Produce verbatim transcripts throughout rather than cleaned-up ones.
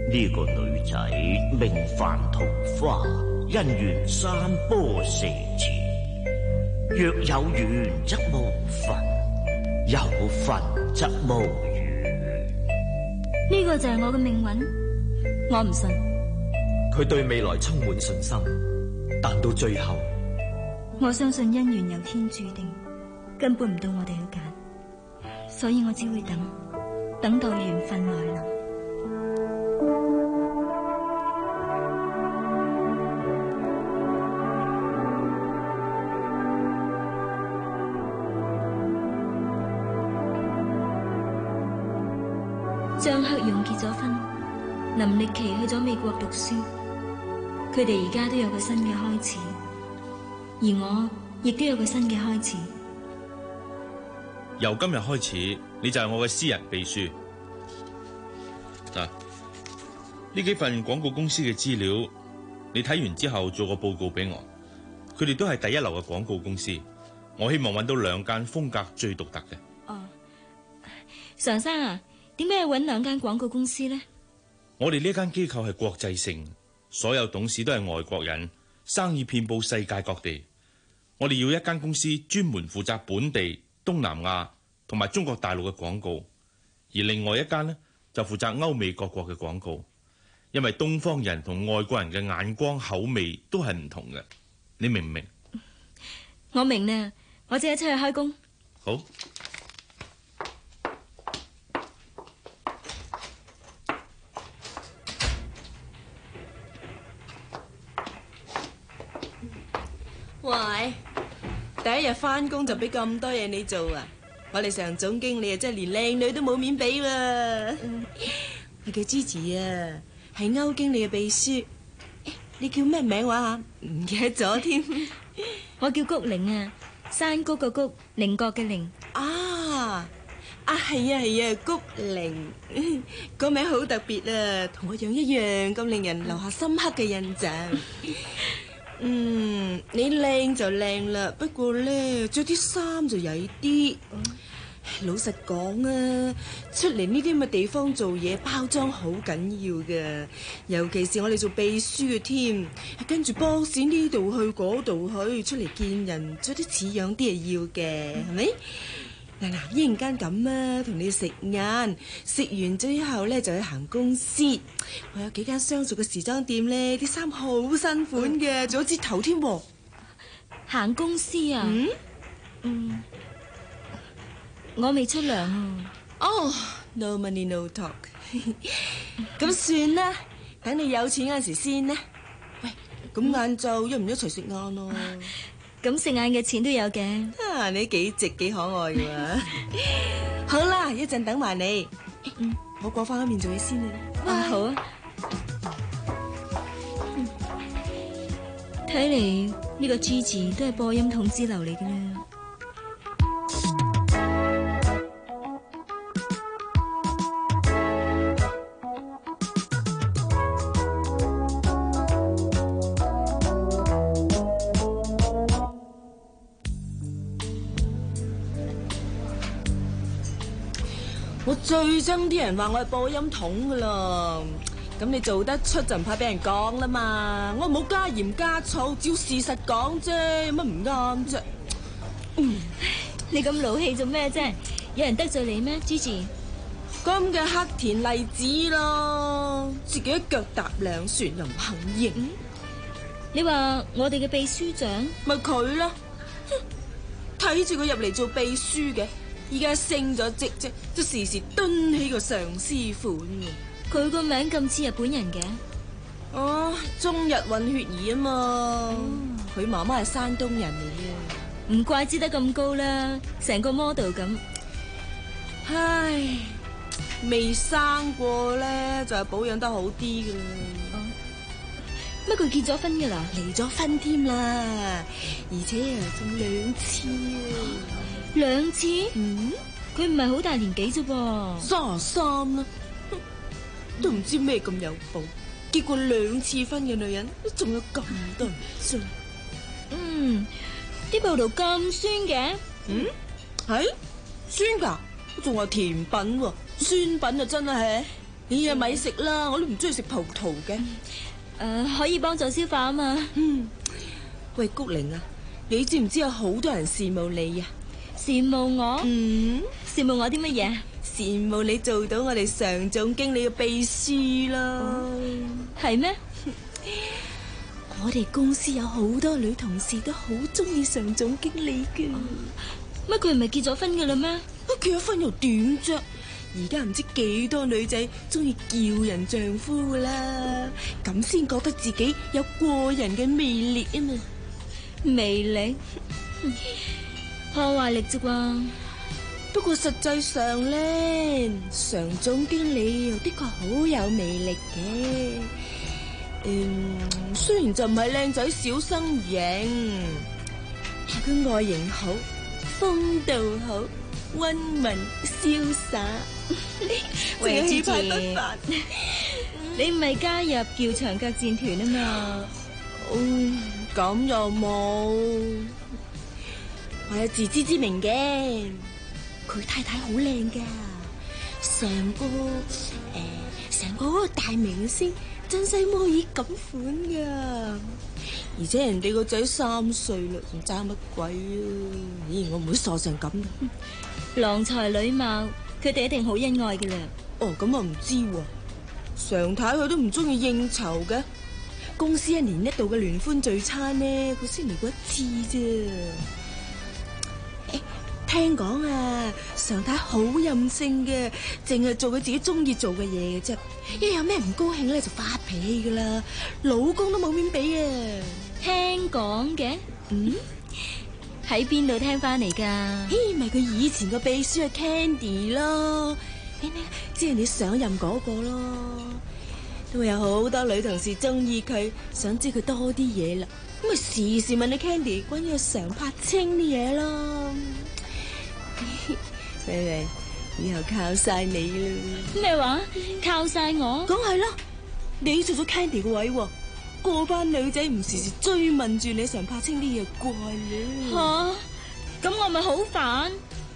呢個女仔名范桃花，姻緣三波四字，若有緣則無份，有份則無緣。 呢個就係我嘅命運，我唔信。 佢對未來充滿信心，但到最後， 我相信姻緣有天注定，根本唔到我哋去揀，所以我只會等，等到緣分來臨。張克勇結咗婚，林力琪去咗美國讀書，佢哋而家都有個新嘅開始，而我亦都有個新嘅開始。 由今日開始，你就係我嘅私人秘書。嗱，呢幾份廣告公司嘅資料，你睇完之後做個報告俾我。佢哋都係第一流嘅廣告公司，我希望揾到兩間風格最獨特嘅。 哦，常生啊，點解要揾兩間廣告公司呢？ 我哋呢間機構係國際性，所有董事都係外國人，生意遍佈世界各地。我哋要一間公司專門負責本地、東南亞同埋中國大陸嘅廣告，而另外一間呢，就負責歐美各國嘅廣告。因為東方人同外國人嘅眼光口味都係唔同嘅，你明唔明？ 我明啦，我即刻出去開工。 好。 喂，第一日翻工就俾咁多嘢你做啊！我哋常總經理啊，真係連靚女都冇面俾喎。我叫 Gigi 啊，係歐經理嘅秘書。你叫咩名話啊？唔記得咗添。 我叫谷玲啊，山谷個谷，菱角嘅菱。 啊啊，係啊係啊，谷玲，個名好特別啊，同我樣一樣咁令人留下深刻嘅印象。嗯，你靚就靚啦，不過咧着啲衫就曳啲。老實講啊，出嚟呢啲咁嘅地方做嘢，包裝好緊要噶，尤其是我哋做秘書嘅添，跟住 boss 呢度去嗰度去，出嚟見人着啲似樣啲係要嘅，係咪？嗱嗱，一陣間咁啊，同你食晏，食完之後咧就去行公司。我有幾間相熟嘅時裝店咧，啲衫好新款嘅，仲有折頭添。 行公司啊？嗯嗯，我未出糧啊。 哦、oh, ，no money no talk。咁算啦，等你有錢嗰時先啦。喂，咁晏晝一唔一齊食晏咯？ 咁食晏嘅錢都有嘅。 啊，你幾直幾可愛㗎嘛。好啦，一陣等埋你。嗯，我過翻嗰邊做嘢先啦。 啊，好啊。睇嚟呢個 Gigi 都係播音筒之流嚟嘅啦。 我最憎啲人話我係播音筒噶啦，咁你做得出就唔怕俾人講啦嘛。我冇加鹽加醋，照事實講啫，有乜唔啱啫？嗯， 你咁老氣做咩啫？有人得罪你咩 ，Gigi？ 咁嘅黑田麗子咯，自己一腳踏兩船又唔肯認。 嗯、你話我哋嘅秘書長咪佢啦，睇住佢入嚟做秘書嘅。而家升咗職啫，都時時蹲起個上司款。 佢個名咁似日本人嘅。 哦，中日混血兒啊嘛。佢媽媽係山東人嚟嘅。 唔怪之得咁高啦，成個 model 咁。 唉，未生過咧，就係保養得好啲噶啦。 乜佢結咗婚噶啦？ 離咗婚添啦，而且啊仲兩次啊。 兩次？ 嗯， 佢唔係好大年紀啫噃， 三十三啦，都唔知咩咁有報，結過兩次婚嘅女人，仲有咁多人追。 嗯，啲葡萄咁酸嘅。 嗯，係酸噶，仲話甜品喎，酸品啊真係。 你啊咪食啦，我都唔中意食葡萄嘅。 誒、呃，可以幫助消化啊嘛。 嗯，喂，谷玲啊，你知唔知有好多人羨慕你啊？ 羨慕我？ 嗯， 羨慕我啲乜嘢？ 羨慕你做到我哋常總經理嘅秘書啦。 係咩？ 我哋公司有好多女同事都好中意常總經理嘅。 乜佢唔係結咗婚嘅啦咩？ 結咗婚又點啫？而家唔知幾多女仔中意叫人丈夫噶啦，咁先覺得自己有過人嘅魅力啊嘛。 魅力？破壞力啫啩。 不過實際上咧，常總經理又的確好有魅力嘅。嗯，雖然就唔係靚仔小生型，但佢外形好，風度好，溫文瀟灑， 喂， 氣芝芝， 派不凡。 你唔係加入叫長腳戰團啊嘛？ 嗯，咁又冇，我有自知之明嘅。佢太太好靚噶，成個誒，成個嗰個大明星真西摩爾咁款噶。而且人哋個仔三歲啦，仲爭乜鬼啊？咦，我唔會傻成咁嘅。 郎才女貌，佢哋一定好恩愛嘅啦。 哦，咁我唔知喎。常太佢都唔中意應酬嘅，公司一年一度嘅聯歡聚餐呢，佢先嚟過一次啫。誒，聽講啊，常太好任性嘅，淨係做佢自己中意做嘅嘢嘅啫。一有咩唔高興咧，就發脾氣噶啦，老公都冇面俾啊。 聽講嘅？ 嗯， 喺邊度聽翻嚟噶？ 咦，咪佢以前個秘書係 Candy 咯，你咩？即係你上任嗰個咯，都會有好多女同事中意佢，想知佢多啲嘢啦。咁咪時時問你 Candy 關於常柏清啲嘢咯。喂喂，以後靠晒你啦。 咩話？靠晒我？ 梗係啦，你做咗 Candy 個位喎，嗰班女仔唔時時追問住你常柏清啲嘢怪啦。 吓，咁我咪好煩。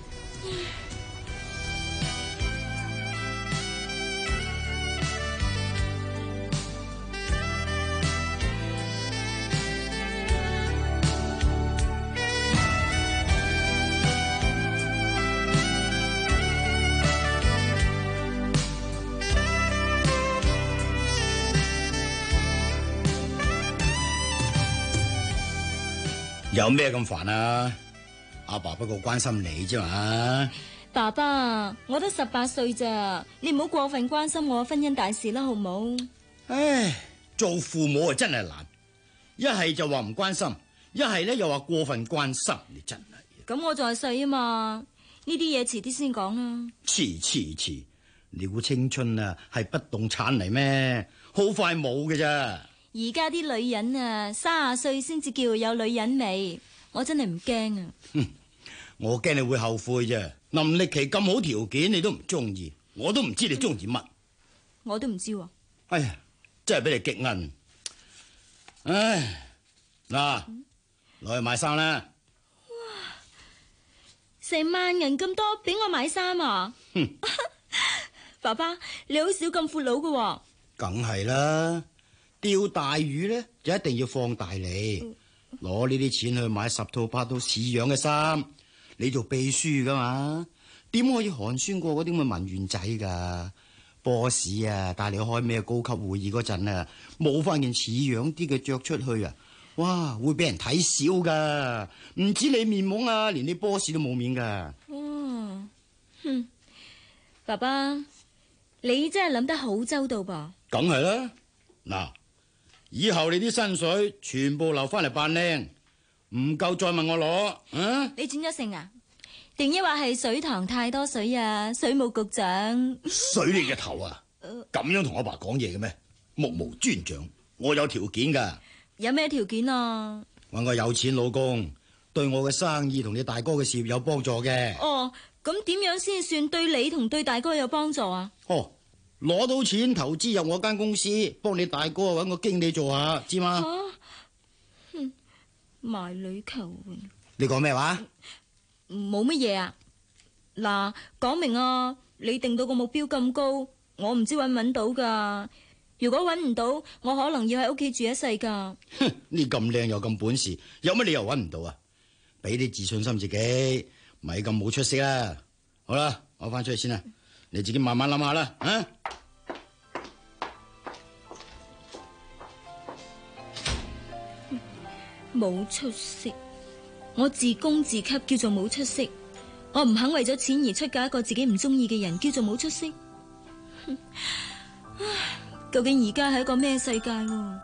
有咩咁煩啊？阿爸不過關心你啫嘛。 爸爸，我得十八歲咋，你唔好過分關心我婚姻大事啦，好唔好？ 唉，做父母啊真係難，一係就話唔關心，一係咧又話過分關心，你真係。 咁我仲係細啊嘛，呢啲嘢遲啲先講啦。 遲遲遲，你估青春啊係不動產嚟咩？好快冇嘅咋。 而家啲女人啊，三十歲先至叫有女人味，我真係唔驚啊！ 哼，我驚你會後悔啫。林力奇咁好條件，你都唔中意，我都唔知你中意乜。 我都唔知喎。 哎呀，真係俾你激奀。唉，嗱，攞去買衫啦。 哇，成萬銀咁多，俾我買衫啊！ 哼， 爸爸，你好少咁闊佬噶喎。 梗係啦。釣大魚咧就一定要放大嚟，攞呢啲錢去買十套八套似樣嘅衫。你做秘書噶嘛，點可以寒酸過嗰啲咁嘅文員仔噶？boss 啊，帶你開咩高級會議嗰陣啊，冇翻件似樣啲嘅着出去啊，哇，會俾人睇笑噶。唔止你面懵啊，連你 boss 都冇面噶。 哦，哼，爸爸，你真係諗得好周到噃。 梗係啦，嗱。以後你啲薪水全部留翻嚟扮靚，唔夠再問我攞。嗯、啊， 你轉咗性啊？定抑或係水塘太多水啊？水務局長水你嘅頭啊！咁樣同我爸講嘢嘅咩？目無尊長，我有條件噶。 有咩條件啊？ 搵個有錢老公，對我嘅生意同你大哥嘅事業有幫助嘅。 哦，咁點樣先算對你同對大哥有幫助啊？ 哦。攞到錢投資入我間公司，幫你大哥搵個經理做下，知嗎？ 吓、啊，哼，賣女求榮。 你講咩話？ 冇乜嘢啊。嗱，講明啊，你定到個目標咁高， 我唔知搵唔搵到噶。如果搵唔到，我可能要喺屋企住一世噶。 哼，你咁靚又咁本事，有乜理由搵唔到啊？俾啲自信心自己，咪咁冇出息啦。好啦，我翻出去先啦，你自己慢慢諗下啦，啊！ 冇出息，我自供自給叫做冇出息。我唔肯為咗錢而出嫁一個自己唔中意嘅人，叫做冇出息。唉，究竟而家係一個咩世界啊？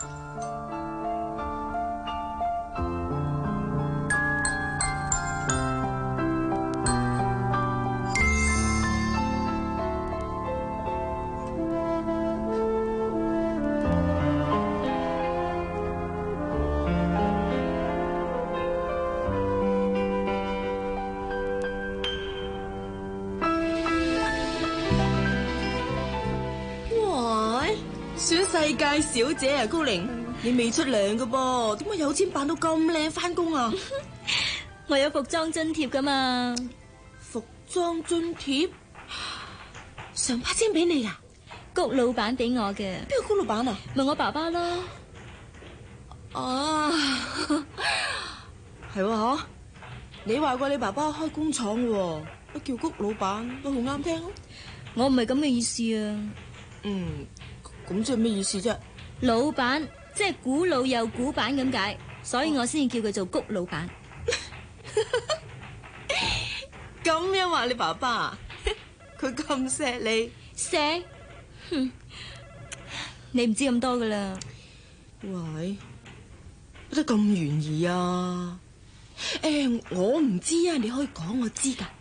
選世界小姐啊，高玲，你未出糧噶噃，點解有錢扮到咁靚翻工啊？ 我有服裝津貼噶嘛？ 服裝津貼？常八千俾你啊？ 谷老闆俾我嘅。 邊個谷老闆啊？ 問我爸爸咯。 啊，係喎嗬？你話過你爸爸開工廠喎，乜叫谷老闆都好啱聽咯。 我唔係咁嘅意思啊。 嗯。咁即係咩意思啫？ 老闆即係古老又古板咁解，所以我先至叫佢做谷老闆。 咁樣話你爸爸，佢咁錫你？ 錫？哼，你唔知咁多噶啦。 喂，得咁懸疑啊？誒，我唔知啊，你可以講我知噶。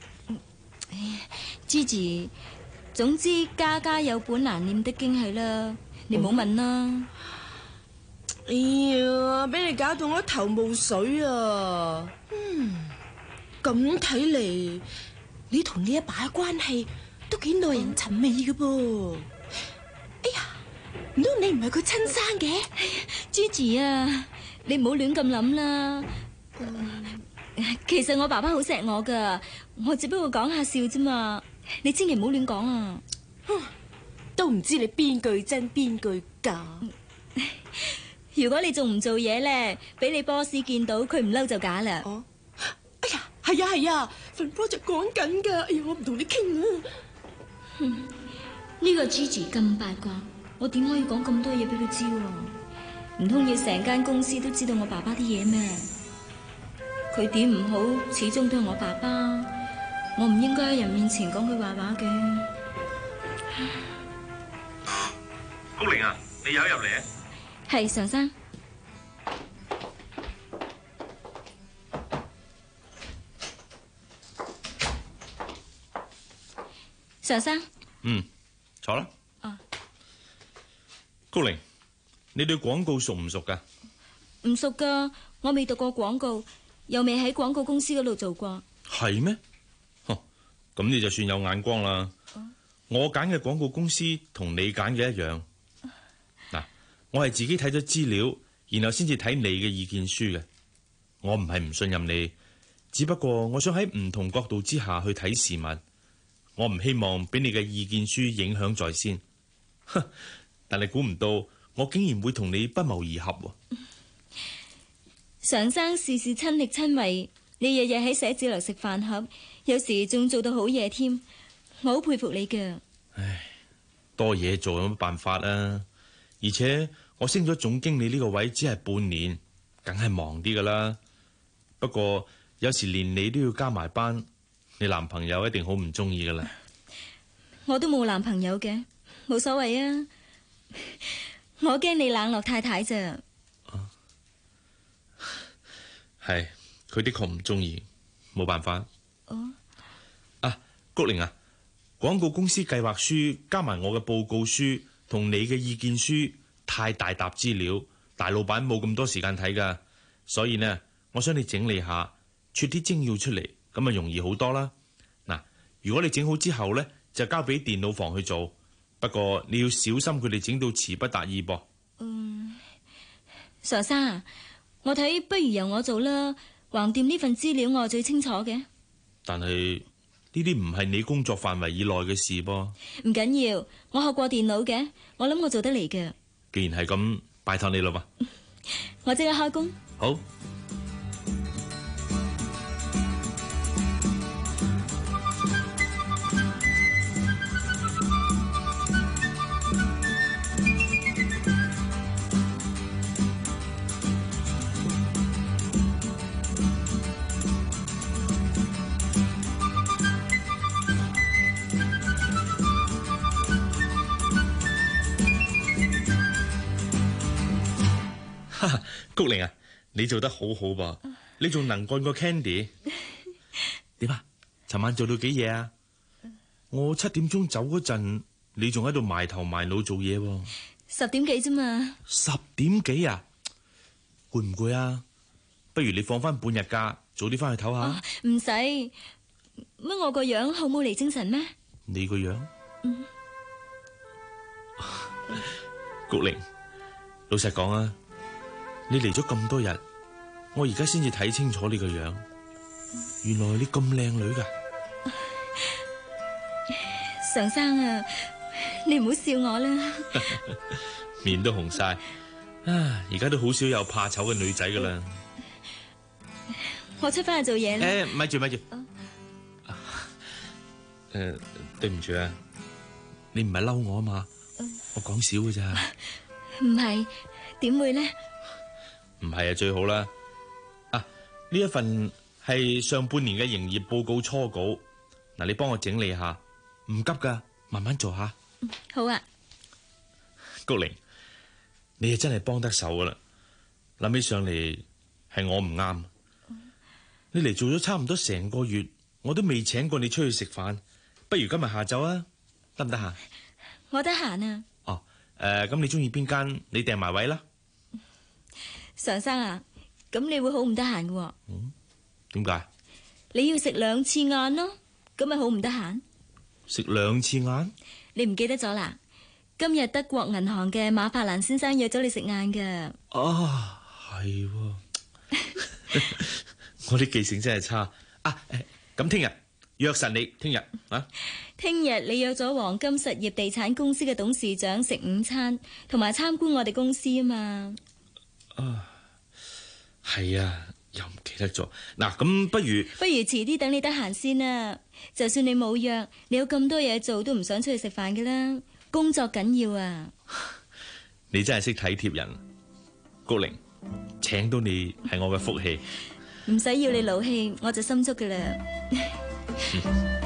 Gigi。總之家家有本難念的經係啦，你唔好問啦。 哎呀，俾你搞到我一頭霧水啊！嗯，咁睇嚟，你同呢一把關係都幾耐人尋味嘅噃。哎呀，唔通你唔係佢親生嘅 ？Gigi啊，你唔好亂咁諗啦。其實我爸爸好錫我噶，我只不過講下笑啫嘛。你千祈唔好亂講啊！ 都唔知你邊句真邊句假。 如果你仲唔做嘢咧，俾你 boss 見到，佢唔嬲就假啦。 哦，哎呀，係啊係啊，份 project 講緊噶。哎呀，我唔同你傾啊。 呢、這個 Gigi 咁八卦，我點可以講咁多嘢俾佢知？唔通要成間公司都知道我爸爸啲嘢咩？佢點唔好，始終都係我爸爸。我唔應該喺人面前講佢壞話嘅。 高玲啊，你有入嚟啊？ 係常生。常生。 嗯，坐啦。 啊。 高玲，你對廣告熟唔熟噶？ 唔熟噶，我未讀過廣告，又未喺廣告公司嗰度做過。 係咩？咁你就算有眼光啦。啊、我揀嘅廣告公司同你揀嘅一樣。嗱、啊，我係自己睇咗資料，然後先至睇你嘅意見書嘅。我唔係唔信任你，只不過我想喺唔同角度之下去睇事物。我唔希望俾你嘅意見書影響在先。但係估唔到，我竟然會同你不謀而合。 常生事事親力親為，你日日喺寫字樓食飯盒，有時仲做到好夜添，我好佩服你㗎。 唉，多嘢做有乜辦法啊？而且我升咗總經理呢個位只係半年，梗係忙啲噶啦。不過有時連你都要加埋班，你男朋友一定好唔中意噶啦。 我都冇男朋友嘅，冇所謂啊。我驚你冷落太太咋。 係，佢的確唔中意，冇辦法。 哦， 啊，谷玲啊，廣告公司計劃書加埋我嘅報告書同你嘅意見書太大沓資料，大老闆冇咁多時間睇噶，所以呢，我想你整理下，撮啲精要出嚟，咁啊容易好多啦。嗱，如果你整好之後呢，就交俾電腦房去做，不過你要小心佢哋整到詞不達意噃。 嗯，常生啊，我睇不如由我做啦，橫掂呢份資料我係最清楚嘅。 但係呢啲唔係你工作範圍以內嘅事噃。 唔緊要，我學過電腦嘅，我諗我做得嚟嘅。 既然係咁，拜託你啦嘛。 我即刻開工。 好。菊玲啊，你做得好好噃，你仲能幹過 Candy。點啊？尋晚做到幾夜啊？我七點鐘走嗰陣，你仲喺度埋頭埋腦做嘢喎。 十點幾啫嘛。 十點幾啊？攰唔攰啊？不如你放翻半日假，早啲翻去唞下。 唔使，乜我個樣好冇嚟精神咩？ 你個樣？ 嗯。 菊玲，老實講啊。你嚟咗咁多日，我而家先至睇清楚你個樣，原來你咁靚女噶。 常生啊，你唔好笑我啦。 面都紅晒，啊！而家都好少有怕醜嘅女仔噶啦。 我出翻去做嘢啦。 誒，咪住咪住。誒，對唔住啊，你唔係嬲我啊嘛？我講笑噶咋。 唔係，點會呢？ 唔係啊，最好啦。啊，呢一份係上半年嘅營業報告初稿，嗱，你幫我整理下，唔急噶，慢慢做下。 嗯，好啊。 菊玲，你係真係幫得手噶啦。諗起上嚟係我唔啱，你嚟做咗差唔多成個月，我都未請過你出去食飯，不如今日下晝啊，得唔得閒？ 我得閒啊。 哦，誒，咁你中意邊間？你訂埋位啦。 常生啊，咁你會好唔得閒嘅？ 嗯，點解？ 你要食兩次晏咯，咁咪好唔得閒？ 食兩次晏？ 你唔記得咗啦？今日德國銀行嘅馬法蘭先生約咗你食晏㗎。 啊，係喎。我啲記性真係差啊！咁聽日約實你，聽日啊？ 聽日你約咗黃金實業地產公司嘅董事長食午餐，同埋參觀我哋公司啊嘛。 啊，係啊，又唔記得咗。嗱，咁不如不如遲啲等你得閒先啦。就算你冇約，你有咁多嘢做，都唔想出去食飯嘅啦。工作緊要啊！ 你真係識體貼人，菊玲，請到你係我嘅福氣。 唔使要你勞氣，我就心足噶啦。 嗯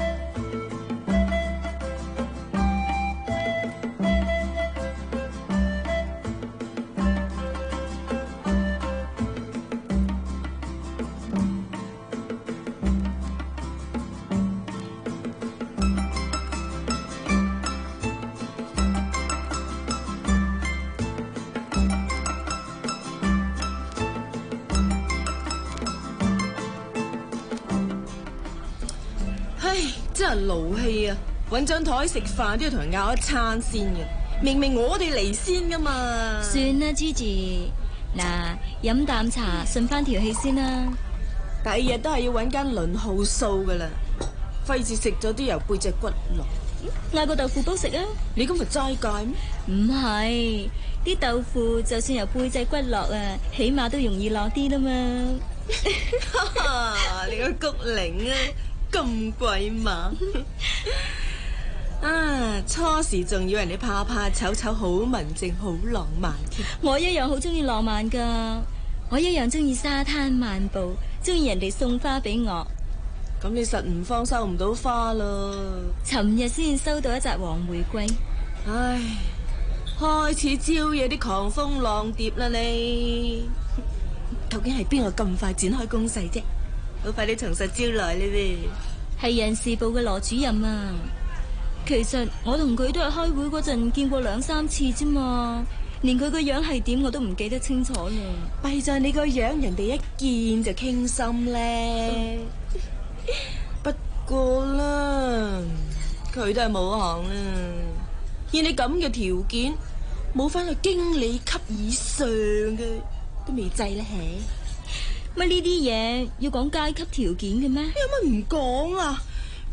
真係勞氣啊！搵張台食飯都要同人拗一餐先嘅，明明我哋嚟先噶嘛。 算啦，Gigi，嗱，飲啖茶順翻條氣先啦。 第二日都係要搵間輪號數噶啦，費事食咗啲由背脊骨落。 嗌個豆腐煲食啊！ 你咁咪齋戒咩？ 唔係，啲豆腐就算由背脊骨落啊，起碼都容易落啲啦嘛。 你個菊玲啊！咁鬼馬啊！初時仲以為你怕怕醜醜好文靜好浪漫添。 我一樣好中意浪漫噶，我一樣中意沙灘漫步，中意人哋送花俾我。 咁你實唔慌收唔到花咯？ 尋日先收到一紮黃玫瑰。 唉，開始招惹啲狂蜂浪蝶啦你。究竟係邊個咁快展開攻勢啫？好快啲從實招來呢啲。 係人事部嘅羅主任啊。其實我同佢都係開會嗰陣見過兩三次啫嘛，連佢個樣係點我都唔記得清楚啦。 弊在你個樣，人哋一見就傾心咧。不過啦，佢都係冇行啦。以你咁嘅條件，冇翻去經理級以上嘅都未制啦，係。 乜呢啲嘢要講階級條件嘅咩？ 有乜唔講啊？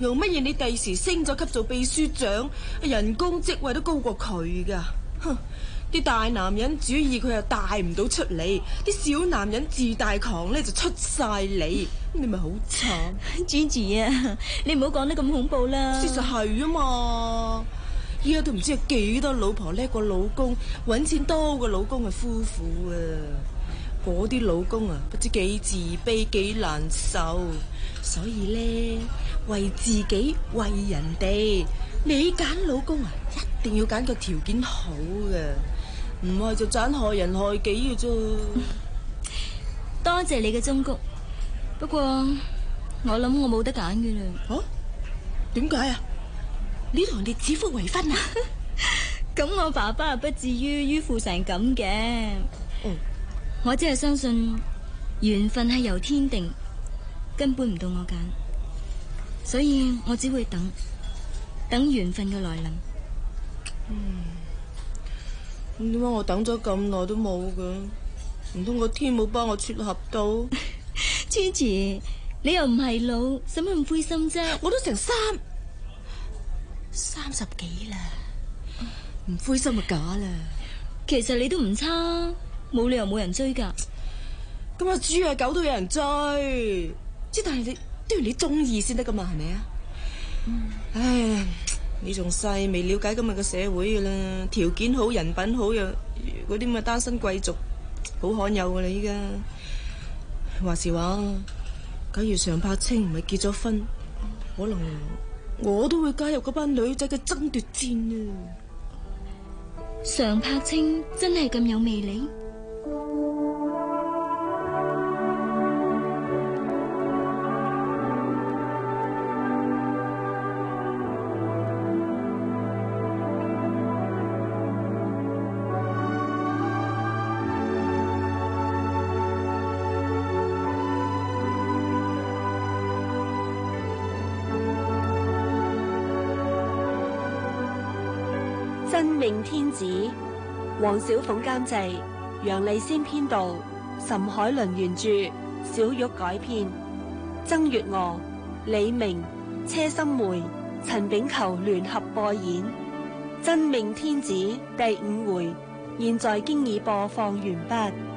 用乜嘢你第時升咗級做秘書長，人工職位都高過佢噶？哼！啲大男人主義佢又帶唔到出嚟，啲小男人自大狂咧就出晒嚟，你咪好慘。 Gigi 啊，你唔好講得咁恐怖啦。 事實係啊嘛，依家都唔知有幾多老婆叻過老公，搵錢多過老公嘅夫婦啊！嗰啲老公啊，不知幾自卑幾難受，所以咧為自己為人哋，你揀老公啊，一定要揀個條件好嘅。唔係就盞害人害己嘅啫。 多謝你嘅忠告，不過我諗我冇得揀嘅啦。 哦，點解啊？你同人哋指腹為婚啊？ 咁我爸爸不至於迂腐成咁嘅。 嗯， 我只係相信緣分係由天定，根本唔到我揀，所以我只會等，等緣分嘅來臨。 嗯。點解我等咗咁耐都冇嘅？唔通個天冇幫我撮合到 ？Gigi，你又唔係老，使乜咁灰心啫？ 我都成三三十幾啦，唔灰心就假啦。 其實你都唔差，冇理由冇人追噶。 咁啊，豬啊狗都有人追，之但係你都要你中意先得噶嘛，係咪啊？嗯、唉。你仲細，未了解今日嘅社會噶啦，條件好、人品好又嗰啲咁嘅單身貴族，好罕有噶啦依家。話時話，假如常柏清唔係結咗婚，可能我都會加入嗰班女仔嘅爭奪戰啊！ 常柏清真係咁有魅力？ 真命天子，黃小鳳監製，楊麗仙編導，岑海倫原著，小玉改編，曾月娥、李明、車心梅、陳炳球聯合播演《真命天子》第五回，現在經已播放完畢。